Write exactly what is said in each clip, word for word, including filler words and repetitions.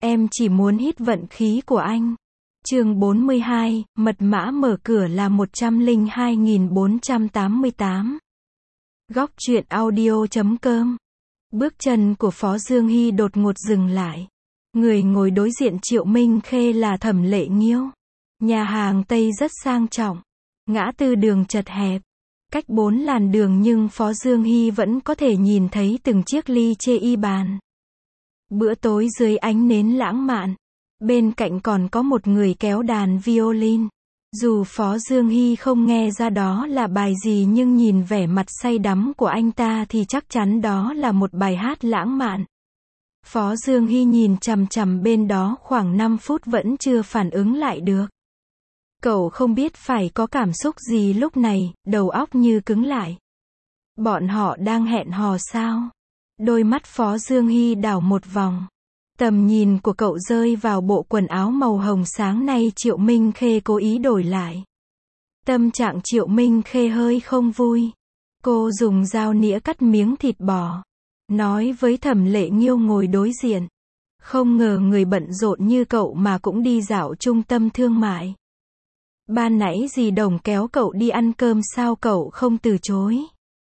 Em chỉ muốn hít vận khí của anh. Chương bốn mươi hai, mật mã mở cửa là một trăm lẻ hai nghìn bốn trăm tám mươi tám. Góc truyện audio chấm com. Bước chân của Phó Dương Hy đột ngột dừng lại. Người ngồi đối diện Triệu Minh Khê là Thẩm Lệ Nghiêu. Nhà hàng Tây rất sang trọng. Ngã tư đường chật hẹp. Cách bốn làn đường nhưng Phó Dương Hy vẫn có thể nhìn thấy từng chiếc ly chê y bàn. Bữa tối dưới ánh nến lãng mạn. Bên cạnh còn có một người kéo đàn violin. Dù Phó Dương Hy không nghe ra đó là bài gì nhưng nhìn vẻ mặt say đắm của anh ta thì chắc chắn đó là một bài hát lãng mạn. Phó Dương Hy nhìn chằm chằm bên đó khoảng năm phút vẫn chưa phản ứng lại được. Cậu không biết phải có cảm xúc gì lúc này, đầu óc như cứng lại. Bọn họ đang hẹn hò sao? Đôi mắt Phó Dương Hy đảo một vòng. Tầm nhìn của cậu rơi vào bộ quần áo màu hồng sáng nay Triệu Minh Khê cố ý đổi lại. Tâm trạng Triệu Minh Khê hơi không vui. Cô dùng dao nĩa cắt miếng thịt bò. Nói với Thẩm Lệ Nghiêu ngồi đối diện. Không ngờ người bận rộn như cậu mà cũng đi dạo trung tâm thương mại. Ban nãy dì Đồng kéo cậu đi ăn cơm sao cậu không từ chối?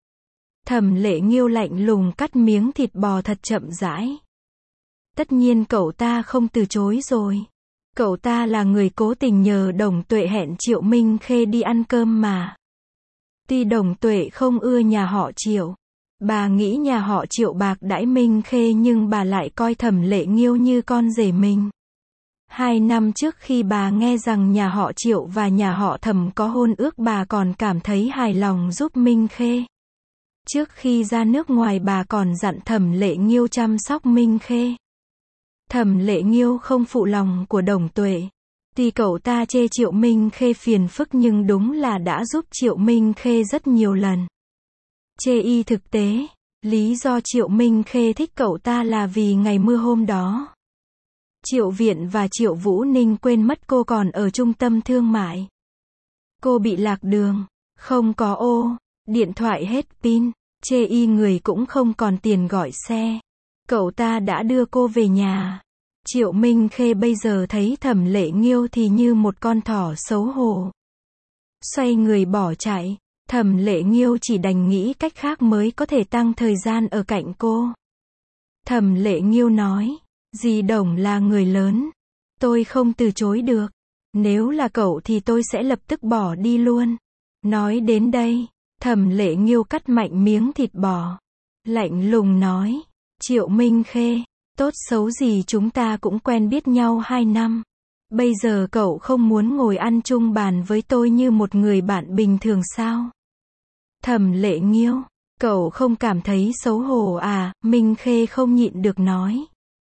Thẩm Lệ Nghiêu lạnh lùng cắt miếng thịt bò thật chậm rãi. Tất nhiên cậu ta không từ chối rồi. Cậu ta là người cố tình nhờ Đồng Tuệ hẹn Triệu Minh Khê đi ăn cơm mà. Tuy Đồng Tuệ không ưa nhà họ Triệu. Bà nghĩ nhà họ Triệu bạc đãi Minh Khê nhưng bà lại coi Thẩm Lệ Nghiêu như con rể mình. Hai năm trước khi bà nghe rằng nhà họ Triệu và nhà họ Thẩm có hôn ước bà còn cảm thấy hài lòng giúp Minh Khê. Trước khi ra nước ngoài bà còn dặn Thẩm Lệ Nghiêu chăm sóc Minh Khê. Thẩm Lệ Nghiêu không phụ lòng của Đồng Tuệ. Tuy cậu ta chê Triệu Minh Khê phiền phức nhưng đúng là đã giúp Triệu Minh Khê rất nhiều lần. Chê y thực tế, lý do Triệu Minh Khê thích cậu ta là vì ngày mưa hôm đó. Triệu Viện và Triệu Vũ Ninh quên mất cô còn ở trung tâm thương mại. Cô bị lạc đường, không có ô, điện thoại hết pin, chê y người cũng không còn tiền gọi xe. Cậu ta đã đưa cô về nhà. Triệu Minh Khê bây giờ thấy Thẩm Lệ Nghiêu thì như một con thỏ xấu hổ. Xoay người bỏ chạy, Thẩm Lệ Nghiêu chỉ đành nghĩ cách khác mới có thể tăng thời gian ở cạnh cô. Thẩm Lệ Nghiêu nói, dì Đồng là người lớn. Tôi không từ chối được. Nếu là cậu thì tôi sẽ lập tức bỏ đi luôn. Nói đến đây, Thẩm Lệ Nghiêu cắt mạnh miếng thịt bò. Lạnh lùng nói, Triệu Minh Khê, tốt xấu gì chúng ta cũng quen biết nhau hai năm. Bây giờ cậu không muốn ngồi ăn chung bàn với tôi như một người bạn bình thường sao? Thẩm Lệ Nghiêu, cậu không cảm thấy xấu hổ à? Minh Khê không nhịn được nói.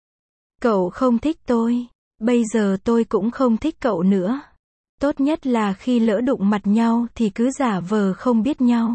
Cậu không thích tôi, bây giờ tôi cũng không thích cậu nữa. Tốt nhất là khi lỡ đụng mặt nhau thì cứ giả vờ không biết nhau.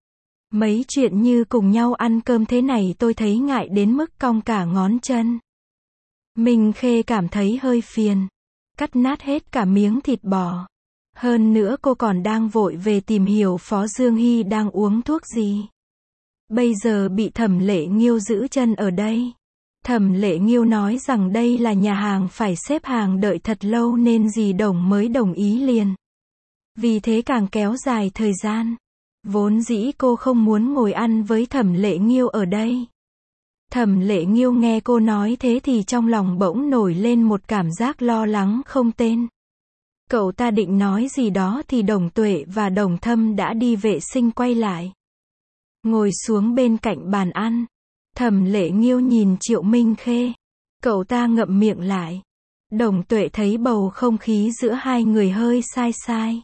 Mấy chuyện như cùng nhau ăn cơm thế này tôi thấy ngại đến mức cong cả ngón chân. Minh Khê cảm thấy hơi phiền. Cắt nát hết cả miếng thịt bò. Hơn nữa cô còn đang vội về tìm hiểu Phó Dương Hy đang uống thuốc gì. Bây giờ bị Thẩm Lệ Nghiêu giữ chân ở đây. Thẩm Lệ Nghiêu nói rằng đây là nhà hàng phải xếp hàng đợi thật lâu nên dì Đồng mới đồng ý liền. Vì thế càng kéo dài thời gian. Vốn dĩ cô không muốn ngồi ăn với Thẩm Lệ Nghiêu ở đây. Thẩm Lệ Nghiêu nghe cô nói thế thì trong lòng bỗng nổi lên một cảm giác lo lắng không tên. Cậu ta định nói gì đó thì Đồng Tuệ và Đồng Thâm đã đi vệ sinh quay lại. Ngồi xuống bên cạnh bàn ăn. Thẩm Lệ Nghiêu nhìn Triệu Minh Khê. Cậu ta ngậm miệng lại. Đồng Tuệ thấy bầu không khí giữa hai người hơi sai sai.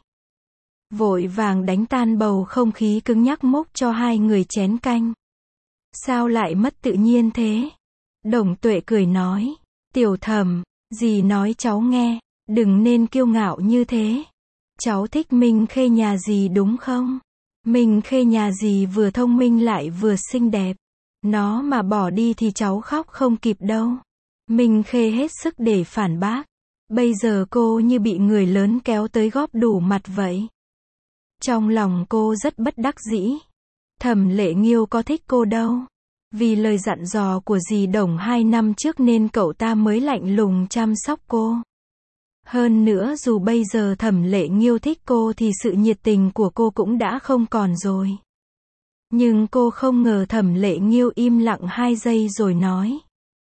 Vội vàng đánh tan bầu không khí cứng nhắc múc cho hai người chén canh. Sao lại mất tự nhiên thế? Đồng Tuệ cười nói. Tiểu Thẩm, dì nói cháu nghe, đừng nên kiêu ngạo như thế. Cháu thích Minh Khê nhà dì đúng không? Minh Khê nhà dì vừa thông minh lại vừa xinh đẹp. Nó mà bỏ đi thì cháu khóc không kịp đâu. Minh Khê hết sức để phản bác. Bây giờ cô như bị người lớn kéo tới góp đủ mặt vậy. Trong lòng cô rất bất đắc dĩ. Thẩm Lệ Nghiêu có thích cô đâu. Vì lời dặn dò của dì Đồng hai năm trước nên cậu ta mới lạnh lùng chăm sóc cô. Hơn nữa dù bây giờ Thẩm Lệ Nghiêu thích cô thì sự nhiệt tình của cô cũng đã không còn rồi. Nhưng cô không ngờ Thẩm Lệ Nghiêu im lặng hai giây rồi nói.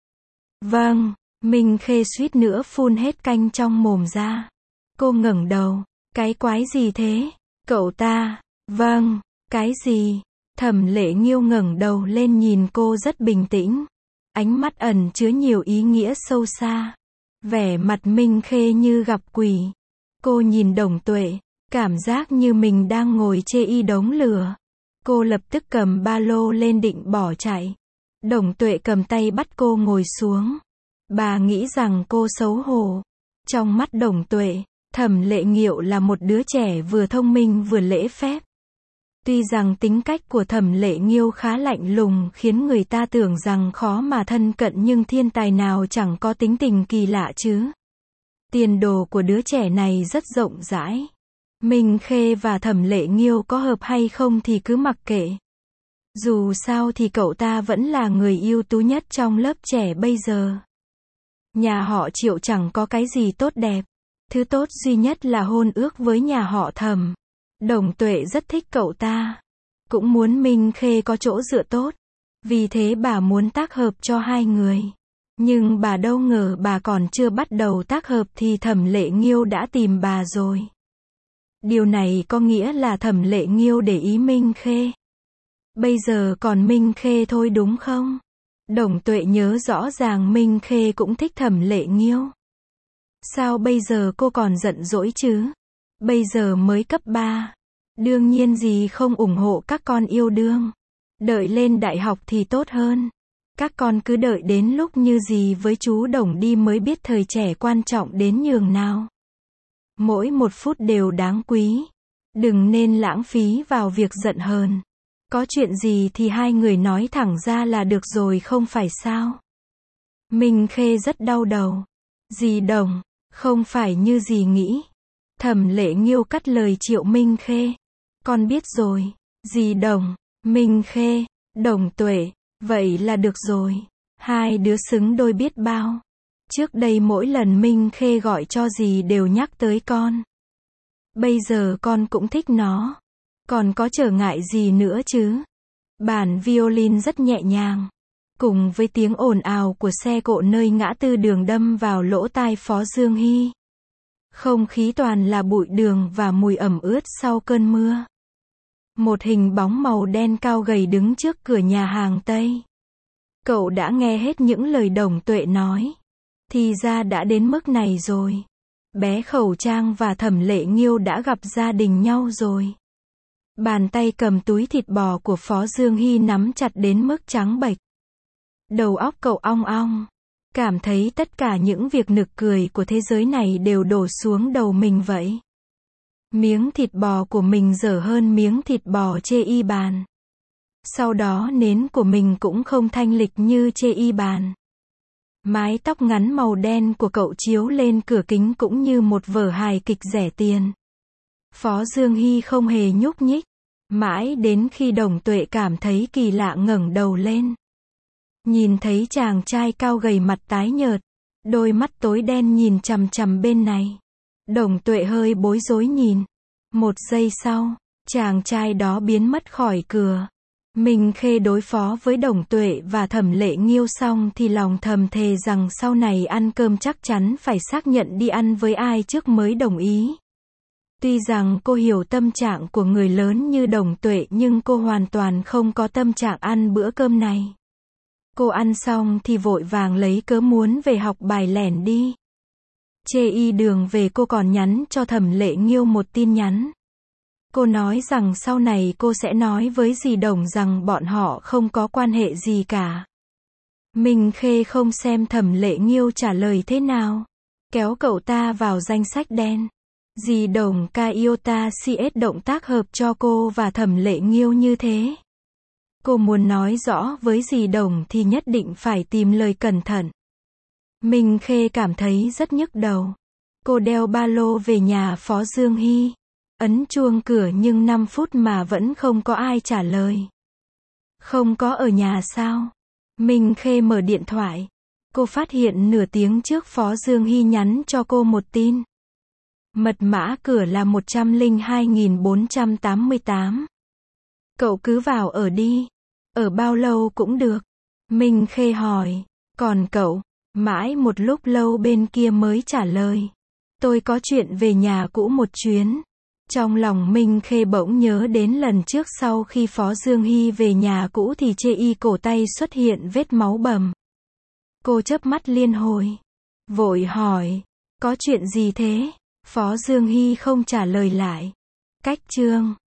Vâng, Minh Khê suýt nữa phun hết canh trong mồm ra. Cô ngẩng đầu, cái quái gì thế? Cậu ta, vâng, cái gì? Thẩm Lệ Nghiêu ngẩng đầu lên nhìn cô rất bình tĩnh. Ánh mắt ẩn chứa nhiều ý nghĩa sâu xa. Vẻ mặt Minh Khê như gặp quỷ. Cô nhìn Đồng Tuệ, cảm giác như mình đang ngồi chê y đống lửa. Cô lập tức cầm ba lô lên định bỏ chạy. Đồng Tuệ cầm tay bắt cô ngồi xuống. Bà nghĩ rằng cô xấu hổ. Trong mắt Đồng Tuệ, Thẩm Lệ Nghiêu là một đứa trẻ vừa thông minh vừa lễ phép. Tuy rằng tính cách của Thẩm Lệ Nghiêu khá lạnh lùng khiến người ta tưởng rằng khó mà thân cận nhưng thiên tài nào chẳng có tính tình kỳ lạ chứ. Tiền đồ của đứa trẻ này rất rộng rãi. Minh Khê và Thẩm Lệ Nghiêu có hợp hay không thì cứ mặc kệ. Dù sao thì cậu ta vẫn là người ưu tú nhất trong lớp trẻ bây giờ. Nhà họ Triệu chẳng có cái gì tốt đẹp. Thứ tốt duy nhất là hôn ước với nhà họ Thẩm. Đồng Tuệ rất thích cậu ta. Cũng muốn Minh Khê có chỗ dựa tốt. Vì thế bà muốn tác hợp cho hai người. Nhưng bà đâu ngờ bà còn chưa bắt đầu tác hợp thì Thẩm Lệ Nghiêu đã tìm bà rồi. Điều này có nghĩa là Thẩm Lệ Nghiêu để ý Minh Khê. Bây giờ còn Minh Khê thôi đúng không? Đồng Tuệ nhớ rõ ràng Minh Khê cũng thích Thẩm Lệ Nghiêu. Sao bây giờ cô còn giận dỗi chứ? Bây giờ mới cấp ba. Đương nhiên dì không ủng hộ các con yêu đương. Đợi lên đại học thì tốt hơn. Các con cứ đợi đến lúc như dì với chú Đồng đi mới biết thời trẻ quan trọng đến nhường nào. Mỗi một phút đều đáng quý. Đừng nên lãng phí vào việc giận hờn. Có chuyện gì thì hai người nói thẳng ra là được rồi không phải sao? Minh Khê rất đau đầu. Dì Đồng, không phải như dì nghĩ. Thẩm Lệ Nghiêu cắt lời Triệu Minh Khê. Con biết rồi. Dì Đồng, Minh Khê, Đồng Tuệ, vậy là được rồi. Hai đứa xứng đôi biết bao. Trước đây mỗi lần Minh Khê gọi cho dì đều nhắc tới con. Bây giờ con cũng thích nó. Còn có trở ngại gì nữa chứ? Bản violin rất nhẹ nhàng. Cùng với tiếng ồn ào của xe cộ nơi ngã tư đường đâm vào lỗ tai Phó Dương Hy. Không khí toàn là bụi đường và mùi ẩm ướt sau cơn mưa. Một hình bóng màu đen cao gầy đứng trước cửa nhà hàng Tây. Cậu đã nghe hết những lời Đồng Tuệ nói. Thì ra đã đến mức này rồi. Bé Khẩu Trang và Thẩm Lệ Nghiêu đã gặp gia đình nhau rồi. Bàn tay cầm túi thịt bò của Phó Dương Hy nắm chặt đến mức trắng bệch. Đầu óc cậu ong ong. Cảm thấy tất cả những việc nực cười của thế giới này đều đổ xuống đầu mình vậy. Miếng thịt bò của mình dở hơn miếng thịt bò chê y bàn. Sau đó nến của mình cũng không thanh lịch như chê y bàn. Mái tóc ngắn màu đen của cậu chiếu lên cửa kính cũng như một vở hài kịch rẻ tiền. Phó Dương Hy không hề nhúc nhích. Mãi đến khi Đồng Tuệ cảm thấy kỳ lạ ngẩng đầu lên. Nhìn thấy chàng trai cao gầy mặt tái nhợt. Đôi mắt tối đen nhìn chằm chằm bên này. Đồng Tuệ hơi bối rối nhìn. Một giây sau, chàng trai đó biến mất khỏi cửa. Minh Khê đối phó với Đồng Tuệ và Thẩm Lệ Nghiêu xong thì lòng thầm thề rằng sau này ăn cơm chắc chắn phải xác nhận đi ăn với ai trước mới đồng ý. Tuy rằng cô hiểu tâm trạng của người lớn như Đồng Tuệ nhưng cô hoàn toàn không có tâm trạng ăn bữa cơm này. Cô ăn xong thì vội vàng lấy cớ muốn về học bài lẻn đi. Chê y đường về cô còn nhắn cho Thẩm Lệ Nghiêu một tin nhắn. Cô nói rằng sau này cô sẽ nói với dì Đồng rằng bọn họ không có quan hệ gì cả. Minh Khê không xem Thẩm Lệ Nghiêu trả lời thế nào. Kéo cậu ta vào danh sách đen. Dì Đồng ca yêu ta xê ét động tác hợp cho cô và Thẩm Lệ Nghiêu như thế. Cô muốn nói rõ với dì Đồng thì nhất định phải tìm lời cẩn thận. Minh Khê cảm thấy rất nhức đầu. Cô đeo ba lô về nhà Phó Dương Hy. Ấn chuông cửa nhưng năm phút mà vẫn không có ai trả lời. Không có ở nhà sao? Minh Khê mở điện thoại. Cô phát hiện nửa tiếng trước Phó Dương Hy nhắn cho cô một tin. Mật mã cửa là một trăm lẻ hai nghìn bốn trăm tám mươi tám. Cậu cứ vào ở đi. Ở bao lâu cũng được. Minh Khê hỏi. Còn cậu? Mãi một lúc lâu bên kia mới trả lời. Tôi có chuyện về nhà cũ một chuyến. Trong lòng Minh Khê bỗng nhớ đến lần trước sau khi Phó Dương Hy về nhà cũ thì chê y cổ tay xuất hiện vết máu bầm. Cô chớp mắt liên hồi. Vội hỏi. Có chuyện gì thế? Phó Dương Hy không trả lời lại. Cách chương